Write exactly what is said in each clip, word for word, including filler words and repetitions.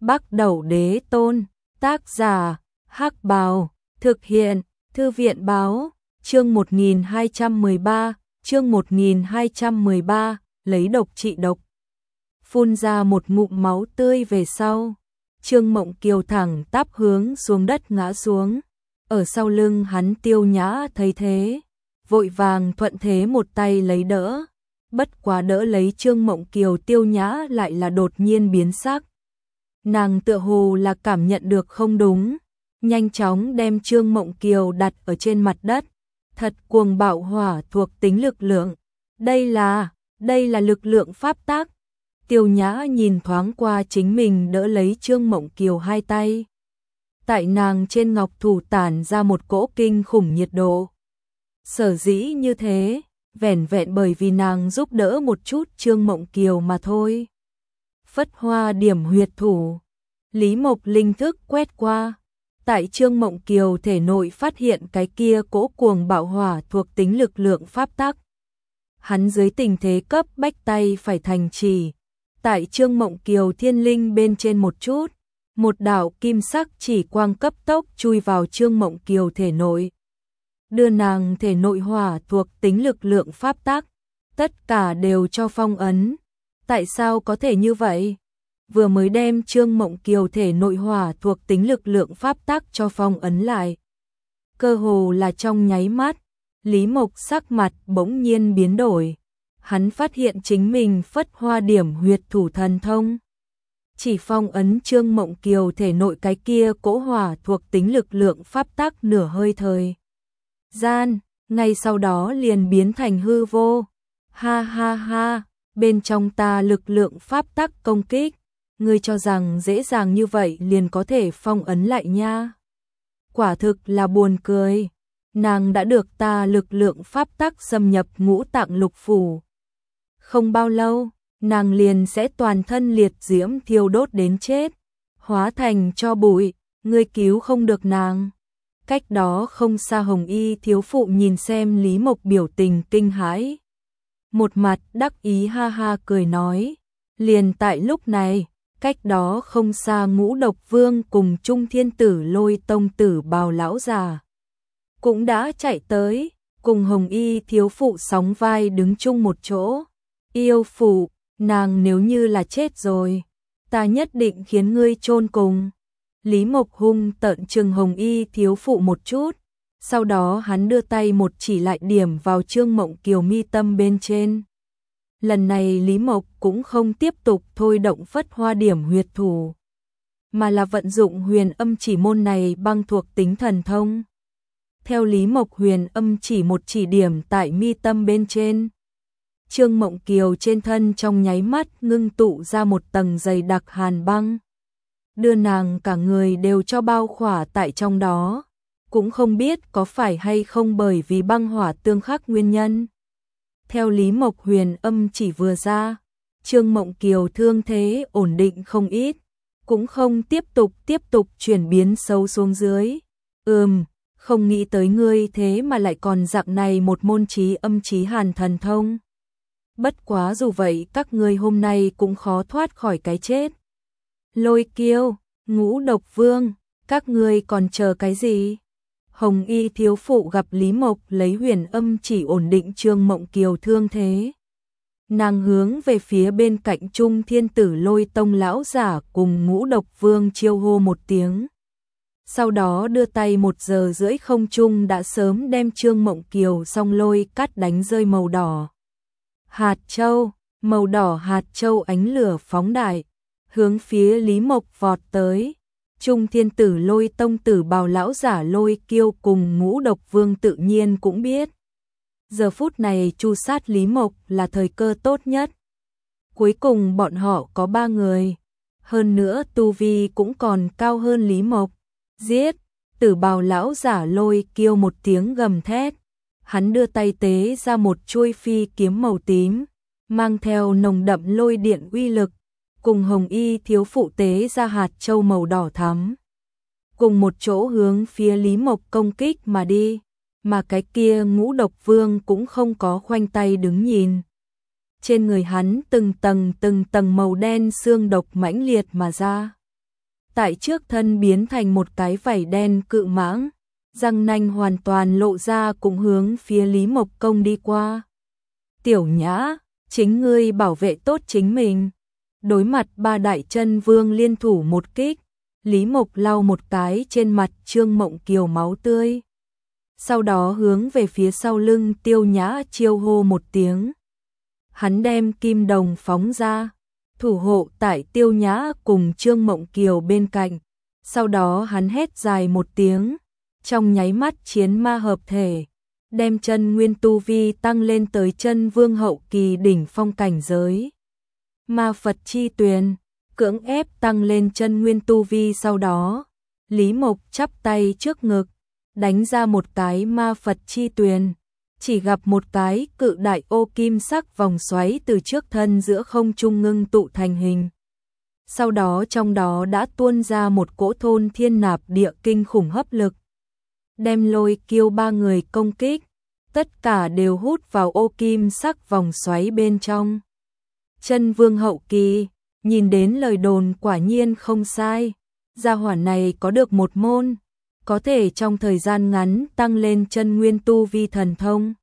Bắc Đẩu Đế Tôn, tác giả, Hắc Bào, thực hiện, Thư viện Báo, chương một nghìn hai trăm mười ba, chương một nghìn hai trăm mười ba, lấy độc trị độc. Phun ra một ngụm máu tươi về sau, Trương Mộng Kiều thẳng tắp hướng xuống đất ngã xuống, ở sau lưng hắn Tiêu Nhã thấy thế, vội vàng thuận thế một tay lấy đỡ, bất quá đỡ lấy Trương Mộng Kiều Tiêu Nhã lại là đột nhiên biến sắc. Nàng tựa hồ là cảm nhận được không đúng, nhanh chóng đem Trương Mộng Kiều đặt ở trên mặt đất, thật cuồng bạo hỏa thuộc tính lực lượng, đây là, đây là lực lượng pháp tắc. Tiêu Nhã nhìn thoáng qua chính mình đỡ lấy Trương Mộng Kiều hai tay. Tại nàng trên ngọc thủ tản ra một cỗ kinh khủng nhiệt độ. Sở dĩ như thế, vẻn vẹn bởi vì nàng giúp đỡ một chút Trương Mộng Kiều mà thôi. Phất hoa điểm huyệt thủ. Lý Mộc linh thức quét qua. Tại Trương Mộng Kiều thể nội phát hiện cái kia cỗ cuồng bạo hỏa thuộc tính lực lượng pháp tắc. Hắn dưới tình thế cấp bách tay phải thành chỉ. Tại Trương Mộng Kiều thiên linh bên trên một chút, một đạo kim sắc chỉ quang cấp tốc chui vào Trương Mộng Kiều thể nội. Đưa nàng thể nội hỏa thuộc tính lực lượng pháp tắc, tất cả đều cho phong ấn. Tại sao có thể như vậy? Vừa mới đem Trương Mộng Kiều thể nội hỏa thuộc tính lực lượng pháp tắc cho phong ấn lại. Cơ hồ là trong nháy mắt, Lý Mộc sắc mặt bỗng nhiên biến đổi. Hắn phát hiện chính mình phất hoa điểm huyệt thủ thần thông. Chỉ phong ấn Trương Mộng Kiều thể nội cái kia cỗ hỏa thuộc tính lực lượng pháp tắc nửa hơi thời gian, ngay sau đó liền biến thành hư vô. Ha ha ha, bên trong ta lực lượng pháp tắc công kích, ngươi cho rằng dễ dàng như vậy liền có thể phong ấn lại nha. Quả thực là buồn cười, nàng đã được ta lực lượng pháp tắc xâm nhập ngũ tạng lục phủ. Không bao lâu, nàng liền sẽ toàn thân liệt diễm thiêu đốt đến chết, hóa thành tro bụi, ngươi cứu không được nàng. Cách đó không xa Hồng Y thiếu phụ nhìn xem Lý Mộc biểu tình kinh hãi. Một mặt đắc ý ha ha cười nói, liền tại lúc này, cách đó không xa Ngũ Độc Vương cùng Trung Thiên Tử Lôi Tông Tử Bào lão già cũng đã chạy tới, cùng Hồng Y thiếu phụ sóng vai đứng chung một chỗ. Yêu phụ, nàng nếu như là chết rồi, ta nhất định khiến ngươi chôn cùng. Lý Mộc hung tợn trừng Hồng Y thiếu phụ một chút, sau đó hắn đưa tay một chỉ lại điểm vào Trương Mộng Kiều mi tâm bên trên. Lần này Lý Mộc cũng không tiếp tục thôi động phất hoa điểm huyệt thủ, mà là vận dụng huyền âm chỉ môn này băng thuộc tính thần thông. Theo Lý Mộc huyền âm chỉ một chỉ điểm tại mi tâm bên trên, Trương Mộng Kiều trên thân trong nháy mắt ngưng tụ ra một tầng dày đặc hàn băng, đưa nàng cả người đều cho bao khỏa tại trong đó, cũng không biết có phải hay không bởi vì băng hỏa tương khắc nguyên nhân. Theo Lý Mộc huyền âm chỉ vừa ra, Trương Mộng Kiều thương thế ổn định không ít, cũng không tiếp tục tiếp tục chuyển biến sâu xuống dưới. Ừm, không nghĩ tới ngươi thế mà lại còn dạng này một môn trí âm trí hàn thần thông. Bất quá dù vậy các ngươi hôm nay cũng khó thoát khỏi cái chết. Lôi Kiêu, Ngũ Độc Vương, các ngươi còn chờ cái gì? Hồng Y thiếu phụ gặp Lý Mộc lấy huyền âm chỉ ổn định Trương Mộng Kiều thương thế. Nàng hướng về phía bên cạnh Trung Thiên Tử Lôi Tông lão giả cùng Ngũ Độc Vương chiêu hô một tiếng. Sau đó đưa tay một giờ rưỡi không trung đã sớm đem Trương Mộng Kiều song lôi cắt đánh rơi màu đỏ. Hạt châu, màu đỏ hạt châu ánh lửa phóng đại, hướng phía Lý Mộc vọt tới. Trung Thiên Tử Lôi Tông Tử Bào lão giả Lôi Kiêu cùng Ngũ Độc Vương tự nhiên cũng biết. Giờ phút này tru sát Lý Mộc là thời cơ tốt nhất. Cuối cùng bọn họ có ba người, hơn nữa tu vi cũng còn cao hơn Lý Mộc. Giết! Tử Bào lão giả Lôi Kiêu một tiếng gầm thét. Hắn đưa tay tế ra một chuôi phi kiếm màu tím, mang theo nồng đậm lôi điện uy lực, cùng Hồng Y thiếu phụ tế ra hạt châu màu đỏ thắm, cùng một chỗ hướng phía Lý Mộc công kích mà đi, mà cái kia Ngũ Độc Vương cũng không có khoanh tay đứng nhìn. Trên người hắn từng tầng từng tầng màu đen xương độc mãnh liệt mà ra. tại trước thân biến thành một cái vảy đen cự mãng, răng nanh hoàn toàn lộ ra cũng hướng phía Lý Mộc công đi qua. Tiểu Nhã, chính ngươi bảo vệ tốt chính mình. Đối mặt ba đại chân vương liên thủ một kích, Lý Mộc lau một cái trên mặt Trương Mộng Kiều máu tươi. Sau đó hướng về phía sau lưng Tiêu Nhã chiêu hô một tiếng. Hắn đem kim đồng phóng ra, thủ hộ tại Tiêu Nhã cùng Trương Mộng Kiều bên cạnh. Sau đó hắn hét dài một tiếng, trong nháy mắt chiến ma hợp thể, đem chân nguyên tu vi tăng lên tới chân vương hậu kỳ đỉnh phong cảnh giới. Ma Phật chi tuyền, cưỡng ép tăng lên chân nguyên tu vi. Sau đó, Lý Mộc chắp tay trước ngực, đánh ra một cái ma Phật chi tuyền, chỉ gặp một cái cự đại ô kim sắc vòng xoáy từ trước thân giữa không trung ngưng tụ thành hình. Sau đó trong đó đã tuôn ra một cỗ thôn thiên nạp địa kinh khủng hấp lực, đem Lôi Kiêu ba người công kích, tất cả đều hút vào ô kim sắc vòng xoáy bên trong. Chân vương hậu kỳ, nhìn đến lời đồn quả nhiên không sai, gia hỏa này có được một môn, có thể trong thời gian ngắn tăng lên chân nguyên tu vi thần thông.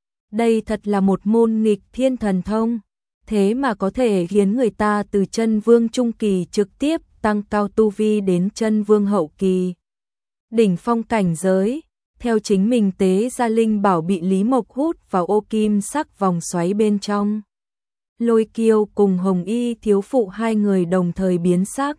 Đây thật là một môn nghịch thiên thần thông, thế mà có thể khiến người ta từ chân vương trung kỳ trực tiếp tăng cao tu vi đến chân vương hậu kỳ. Đỉnh phong cảnh giới, theo chính mình tế gia linh bảo bị Lý Mộc hút vào ô kim sắc vòng xoáy bên trong. Lôi Kiêu cùng Hồng Y thiếu phụ hai người đồng thời biến sắc,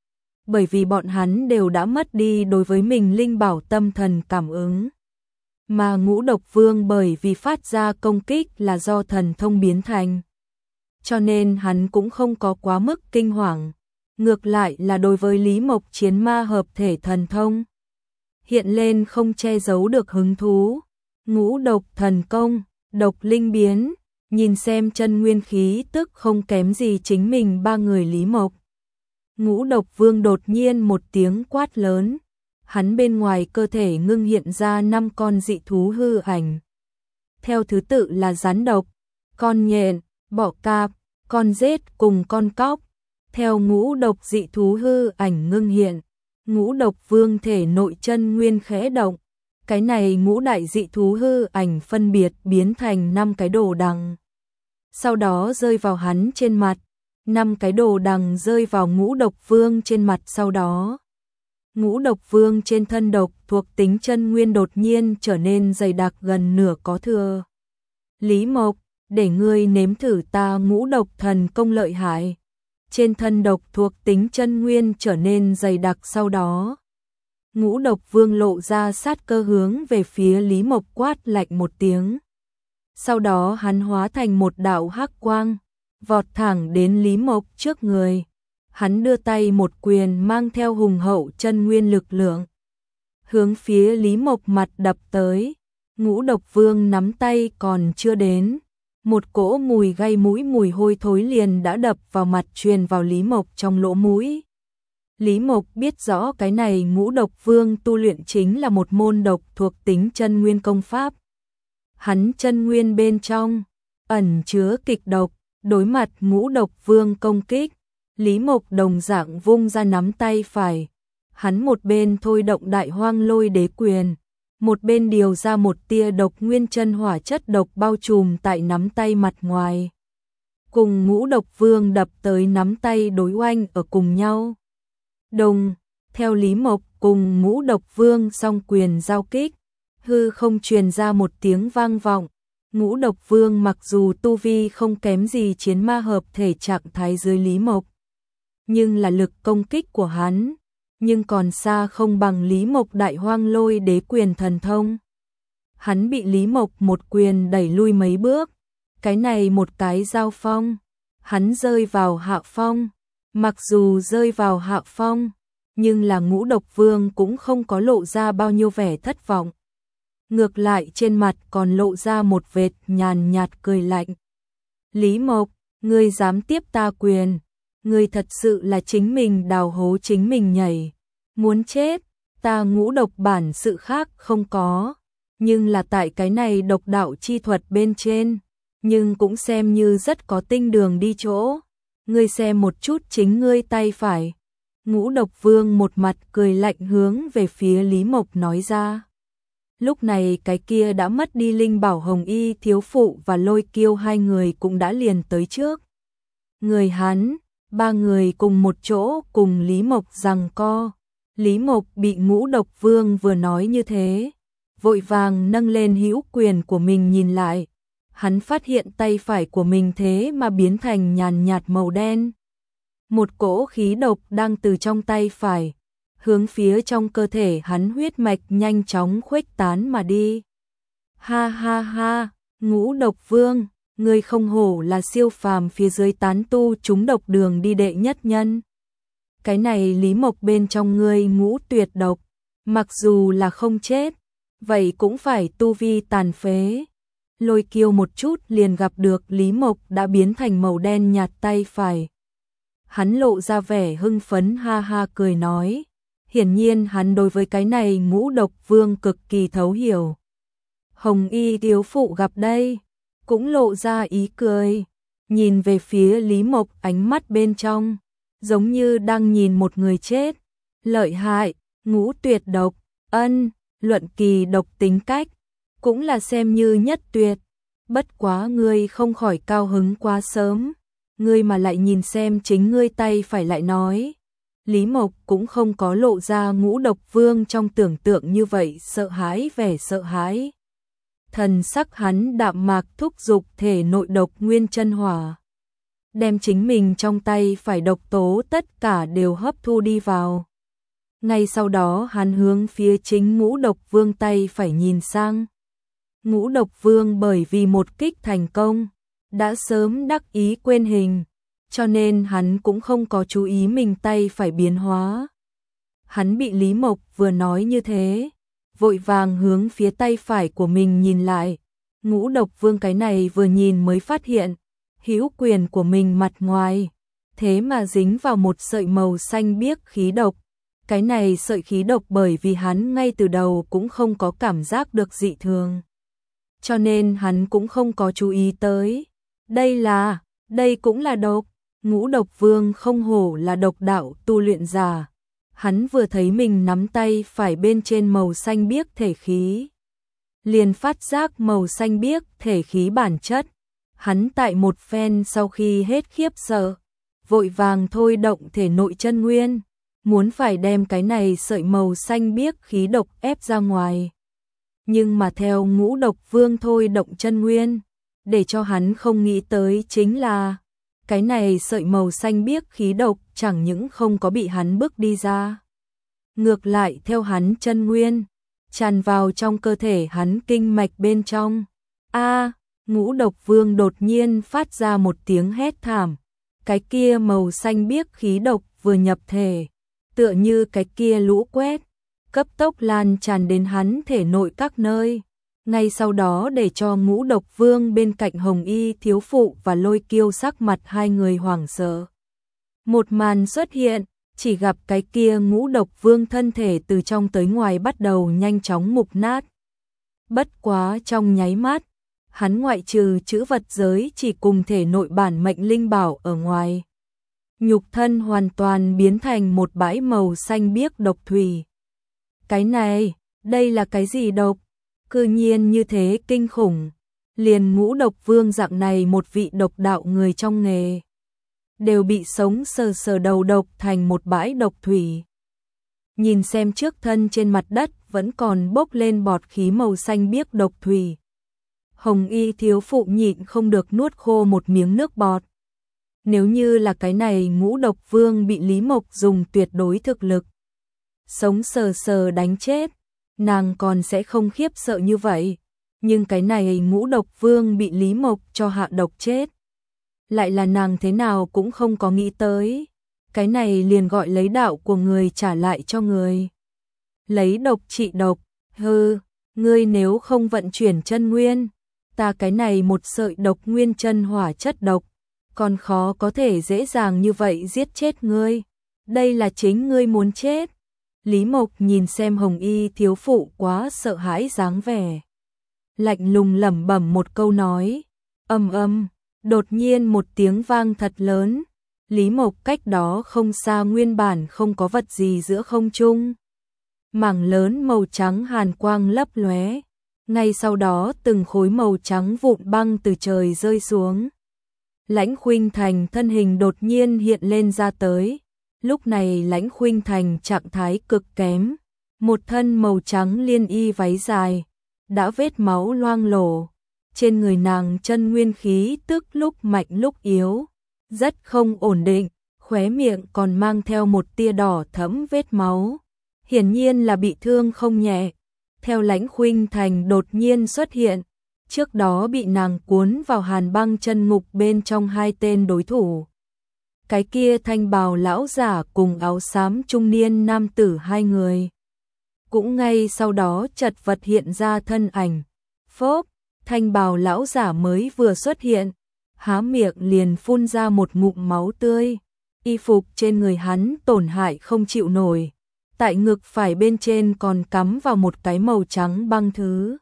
bởi vì bọn hắn đều đã mất đi đối với mình linh bảo tâm thần cảm ứng. Mà Ngũ Độc Vương bởi vì phát ra công kích là do thần thông biến thành, cho nên hắn cũng không có quá mức kinh hoàng, ngược lại là đối với Lý Mộc chiến ma hợp thể thần thông hiện lên không che giấu được hứng thú. Ngũ độc thần công, độc linh biến, nhìn xem chân nguyên khí tức không kém gì chính mình ba người Lý Mộc. Ngũ Độc Vương đột nhiên một tiếng quát lớn, hắn bên ngoài cơ thể ngưng hiện ra năm con dị thú hư ảnh. Theo thứ tự là rắn độc, con nhện, bọ cạp, con rết cùng con cóc. Theo ngũ độc dị thú hư ảnh ngưng hiện, Ngũ Độc Vương thể nội chân nguyên khẽ động, cái này ngũ đại dị thú hư ảnh phân biệt biến thành năm cái đồ đằng. Sau đó rơi vào hắn trên mặt, năm cái đồ đằng rơi vào Ngũ Độc Vương trên mặt. Sau đó, Ngũ Độc Vương trên thân độc thuộc tính chân nguyên đột nhiên trở nên dày đặc gần nửa có thừa. Lý Mộc, để ngươi nếm thử ta ngũ độc thần công lợi hại. Trên thân độc thuộc tính chân nguyên trở nên dày đặc. Sau đó, Ngũ Độc Vương lộ ra sát cơ hướng về phía Lý Mộc quát lạnh một tiếng. Sau đó hắn hóa thành một đạo hắc quang, vọt thẳng đến Lý Mộc trước người. Hắn đưa tay một quyền mang theo hùng hậu chân nguyên lực lượng, hướng phía Lý Mộc mặt đập tới. Ngũ Độc Vương nắm tay còn chưa đến, một cỗ mùi gây mũi mùi hôi thối liền đã đập vào mặt truyền vào Lý Mộc trong lỗ mũi. Lý Mộc biết rõ cái này Ngũ Độc Vương tu luyện chính là một môn độc thuộc tính chân nguyên công pháp. Hắn chân nguyên bên trong ẩn chứa kịch độc, đối mặt Ngũ Độc Vương công kích, Lý Mộc đồng dạng vung ra nắm tay phải. Hắn một bên thôi động Đại Hoang Lôi Đế Quyền, một bên điều ra một tia độc nguyên chân hỏa chất độc bao trùm tại nắm tay mặt ngoài. Cùng Ngũ Độc Vương đập tới nắm tay đối oanh ở cùng nhau. Đồng, theo Lý Mộc cùng Ngũ Độc Vương song quyền giao kích, hư không truyền ra một tiếng vang vọng. Ngũ Độc Vương mặc dù tu vi không kém gì chiến ma hợp thể trạng thái dưới Lý Mộc, nhưng là lực công kích của hắn, nhưng còn xa không bằng Lý Mộc Đại Hoang Lôi Đế Quyền thần thông. Hắn bị Lý Mộc một quyền đẩy lui mấy bước, cái này một cái giao phong, hắn rơi vào hạ phong. Mặc dù rơi vào hạ phong, nhưng là Ngũ Độc Vương cũng không có lộ ra bao nhiêu vẻ thất vọng. Ngược lại trên mặt còn lộ ra một vệt nhàn nhạt cười lạnh. Lý Mộc, ngươi dám tiếp ta quyền, ngươi thật sự là chính mình đào hố chính mình nhảy. Muốn chết, ta ngũ độc bản sự khác không có, nhưng là tại cái này độc đạo chi thuật bên trên, nhưng cũng xem như rất có tinh đường đi chỗ. Ngươi xem một chút chính ngươi tay phải, Ngũ Độc Vương một mặt cười lạnh hướng về phía Lý Mộc nói ra. Lúc này cái kia đã mất đi linh bảo Hồng Y thiếu phụ và Lôi Kiêu hai người cũng đã liền tới trước. Người hắn, ba người cùng một chỗ cùng Lý Mộc giằng co. Lý Mộc bị Ngũ Độc Vương vừa nói như thế, vội vàng nâng lên hữu quyền của mình nhìn lại. Hắn phát hiện tay phải của mình thế mà biến thành nhàn nhạt màu đen. Một cỗ khí độc đang từ trong tay phải, hướng phía trong cơ thể hắn huyết mạch nhanh chóng khuếch tán mà đi. Ha ha ha, Ngũ Độc Vương, ngươi không hổ là siêu phàm phía dưới tán tu chúng độc đường đi đệ nhất nhân. Cái này Lý Mộc bên trong ngươi ngũ tuyệt độc, mặc dù là không chết, vậy cũng phải tu vi tàn phế. Lôi Kiêu một chút liền gặp được Lý Mộc đã biến thành màu đen nhạt tay phải. Hắn lộ ra vẻ hưng phấn ha ha cười nói. Hiển nhiên hắn đối với cái này Ngũ Độc Vương cực kỳ thấu hiểu. Hồng Y thiếu phụ gặp đây, cũng lộ ra ý cười. Nhìn về phía Lý Mộc ánh mắt bên trong, giống như đang nhìn một người chết. Lợi hại, ngũ tuyệt độc, ân, luận kỳ độc tính cách, cũng là xem như nhất tuyệt. Bất quá ngươi không khỏi cao hứng quá sớm, ngươi mà lại nhìn xem chính ngươi tay phải lại nói. Lý Mộc cũng không có lộ ra Ngũ Độc Vương trong tưởng tượng như vậy sợ hãi vẻ sợ hãi. Thần sắc hắn đạm mạc thúc giục thể nội độc nguyên chân hỏa. Đem chính mình trong tay phải độc tố tất cả đều hấp thu đi vào. Ngay sau đó hắn hướng phía chính Ngũ Độc Vương tay phải nhìn sang. Ngũ Độc Vương bởi vì một kích thành công, đã sớm đắc ý quên hình, cho nên hắn cũng không có chú ý mình tay phải biến hóa. Hắn bị Lý Mộc vừa nói như thế, vội vàng hướng phía tay phải của mình nhìn lại. Ngũ Độc Vương cái này vừa nhìn mới phát hiện, hữu quyền của mình mặt ngoài, thế mà dính vào một sợi màu xanh biếc khí độc. Cái này sợi khí độc bởi vì hắn ngay từ đầu cũng không có cảm giác được dị thường, cho nên hắn cũng không có chú ý tới. Đây là, đây cũng là độc. Ngũ Độc Vương không hổ là độc đạo tu luyện giả. Hắn vừa thấy mình nắm tay phải bên trên màu xanh biếc thể khí, liền phát giác màu xanh biếc thể khí bản chất. Hắn tại một phen sau khi hết khiếp sợ, vội vàng thôi động thể nội chân nguyên, muốn phải đem cái này sợi màu xanh biếc khí độc ép ra ngoài. Nhưng mà theo Ngũ Độc Vương thôi động chân nguyên, để cho hắn không nghĩ tới chính là cái này sợi màu xanh biếc khí độc chẳng những không có bị hắn bức đi ra, ngược lại theo hắn chân nguyên tràn vào trong cơ thể hắn kinh mạch bên trong. A, Ngũ Độc Vương đột nhiên phát ra một tiếng hét thảm. Cái kia màu xanh biếc khí độc vừa nhập thể, tựa như cái kia lũ quét, cấp tốc lan tràn đến hắn thể nội các nơi. Ngay sau đó để cho Ngũ Độc Vương bên cạnh Hồng Y thiếu phụ và Lôi Kiêu sắc mặt hai người hoảng sợ. Một màn xuất hiện, chỉ gặp cái kia Ngũ Độc Vương thân thể từ trong tới ngoài bắt đầu nhanh chóng mục nát. Bất quá trong nháy mắt, hắn ngoại trừ chữ vật giới chỉ cùng thể nội bản mệnh linh bảo ở ngoài, nhục thân hoàn toàn biến thành một bãi màu xanh biếc độc thủy. Cái này, đây là cái gì độc? Cư nhiên như thế kinh khủng, liền Ngũ Độc Vương dạng này một vị độc đạo người trong nghề, đều bị sống sờ sờ đầu độc thành một bãi độc thủy. Nhìn xem trước thân trên mặt đất vẫn còn bốc lên bọt khí màu xanh biếc độc thủy, Hồng Y thiếu phụ nhịn không được nuốt khô một miếng nước bọt. Nếu như là cái này Ngũ Độc Vương bị Lý Mộc dùng tuyệt đối thực lực sống sờ sờ đánh chết, nàng còn sẽ không khiếp sợ như vậy. Nhưng cái này Ngũ Độc Vương bị Lý Mộc cho hạ độc chết, lại là nàng thế nào cũng không có nghĩ tới. Cái này liền gọi lấy đạo của người trả lại cho người. Lấy độc trị độc, hừ, ngươi nếu không vận chuyển chân nguyên, ta cái này một sợi độc nguyên chân hỏa chất độc, còn khó có thể dễ dàng như vậy giết chết ngươi. Đây là chính ngươi muốn chết. Lý Mộc nhìn xem Hồng Y thiếu phụ quá sợ hãi dáng vẻ, lạnh lùng lẩm bẩm một câu nói. Ầm ầm, đột nhiên một tiếng vang thật lớn, Lý Mộc cách đó không xa nguyên bản không có vật gì giữa không trung. Mảng lớn màu trắng hàn quang lấp lóe, ngay sau đó từng khối màu trắng vụn băng từ trời rơi xuống. Lãnh Khuynh Thành thân hình đột nhiên hiện lên ra tới, lúc này Lãnh Khuynh Thành trạng thái cực kém, một thân màu trắng liên y váy dài, đã vết máu loang lổ, trên người nàng chân nguyên khí tức lúc mạnh lúc yếu, rất không ổn định, khóe miệng còn mang theo một tia đỏ thẫm vết máu, hiển nhiên là bị thương không nhẹ. Theo Lãnh Khuynh Thành đột nhiên xuất hiện, trước đó bị nàng cuốn vào hàn băng chân ngục bên trong hai tên đối thủ. Cái kia thanh bào lão giả cùng áo xám trung niên nam tử hai người. Cũng ngay sau đó chật vật hiện ra thân ảnh. Phốp, thanh bào lão giả mới vừa xuất hiện, há miệng liền phun ra một ngụm máu tươi. Y phục trên người hắn tổn hại không chịu nổi. Tại ngực phải bên trên còn cắm vào một cái màu trắng băng thứ.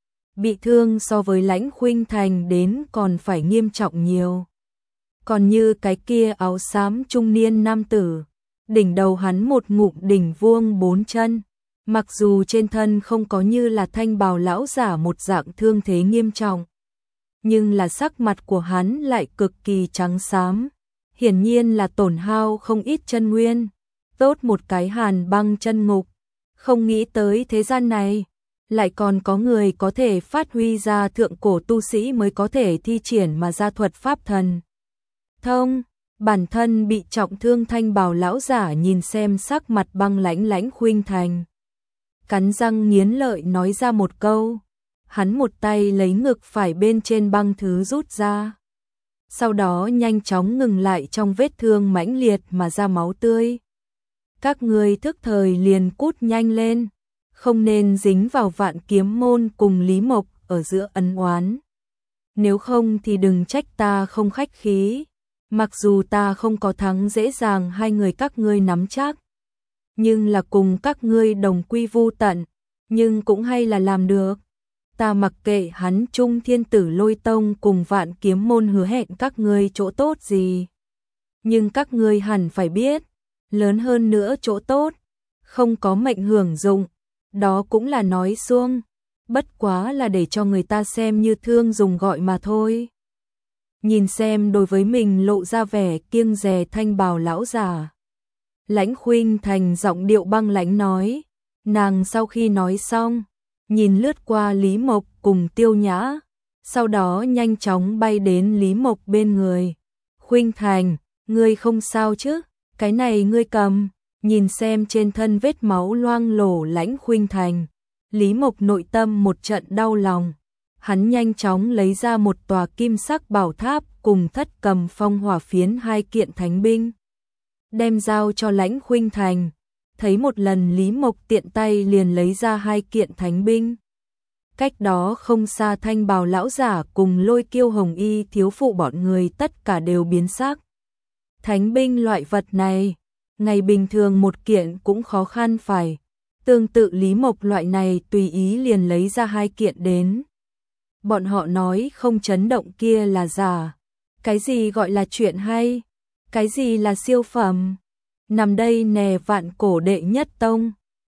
Bị thương so với Lãnh Khuynh Thành đến còn phải nghiêm trọng nhiều. Còn như cái kia áo xám trung niên nam tử, đỉnh đầu hắn một ngụm đỉnh vuông bốn chân, mặc dù trên thân không có như là thanh bào lão giả một dạng thương thế nghiêm trọng, nhưng là sắc mặt của hắn lại cực kỳ trắng xám, hiển nhiên là tổn hao không ít chân nguyên. Tốt một cái hàn băng chân ngục, không nghĩ tới thế gian này lại còn có người có thể phát huy ra thượng cổ tu sĩ mới có thể thi triển mà ra thuật pháp thần thông. Bản thân bị trọng thương thanh bào lão giả nhìn xem sắc mặt băng lãnh Lãnh Khuynh Thành, cắn răng nghiến lợi nói ra một câu. Hắn một tay lấy ngực phải bên trên băng thứ rút ra, sau đó nhanh chóng ngừng lại trong vết thương mãnh liệt mà ra máu tươi. Các ngươi thức thời liền cút nhanh lên, không nên dính vào Vạn Kiếm môn cùng Lý Mộc ở giữa ân oán. Nếu không thì đừng trách ta không khách khí, mặc dù ta không có thắng dễ dàng hai người các ngươi nắm chắc, nhưng là cùng các ngươi đồng quy vu tận, nhưng cũng hay là làm được. Ta mặc kệ hắn Trung Thiên Tử Lôi Tông cùng Vạn Kiếm môn hứa hẹn các ngươi chỗ tốt gì, nhưng các ngươi hẳn phải biết, lớn hơn nữa chỗ tốt, không có mệnh hưởng dụng, đó cũng là nói suông, bất quá là để cho người ta xem như thương dùng gọi mà thôi. Nhìn xem đối với mình lộ ra vẻ kiêng dè thanh bào lão giả, Lãnh Khuynh Thành giọng điệu băng lãnh nói. Nàng sau khi nói xong, nhìn lướt qua Lý Mộc cùng Tiêu Nhã, sau đó nhanh chóng bay đến Lý Mộc bên người. Khuynh Thành, ngươi không sao chứ? Cái này ngươi cầm. Nhìn xem trên thân vết máu loang lổ Lãnh Khuynh Thành, Lý Mộc nội tâm một trận đau lòng. Hắn nhanh chóng lấy ra một tòa kim sắc bảo tháp cùng thất cầm phong hỏa phiến hai kiện thánh binh, đem giao cho Lãnh Khuynh Thành. Thấy một lần Lý Mộc tiện tay liền lấy ra hai kiện thánh binh. Cách đó không xa thanh bào lão giả cùng Lôi Kiêu Hồng Y thiếu phụ bọn người tất cả đều biến sắc. Thánh binh loại vật này, ngày bình thường một kiện cũng khó khăn phải. Tương tự Lý Mộc loại này tùy ý liền lấy ra hai kiện đến. Bọn họ nói không chấn động kia là giả. Cái gì gọi là chuyện hay? Cái gì là siêu phẩm? Nằm đây nè Vạn Cổ đệ nhất tông.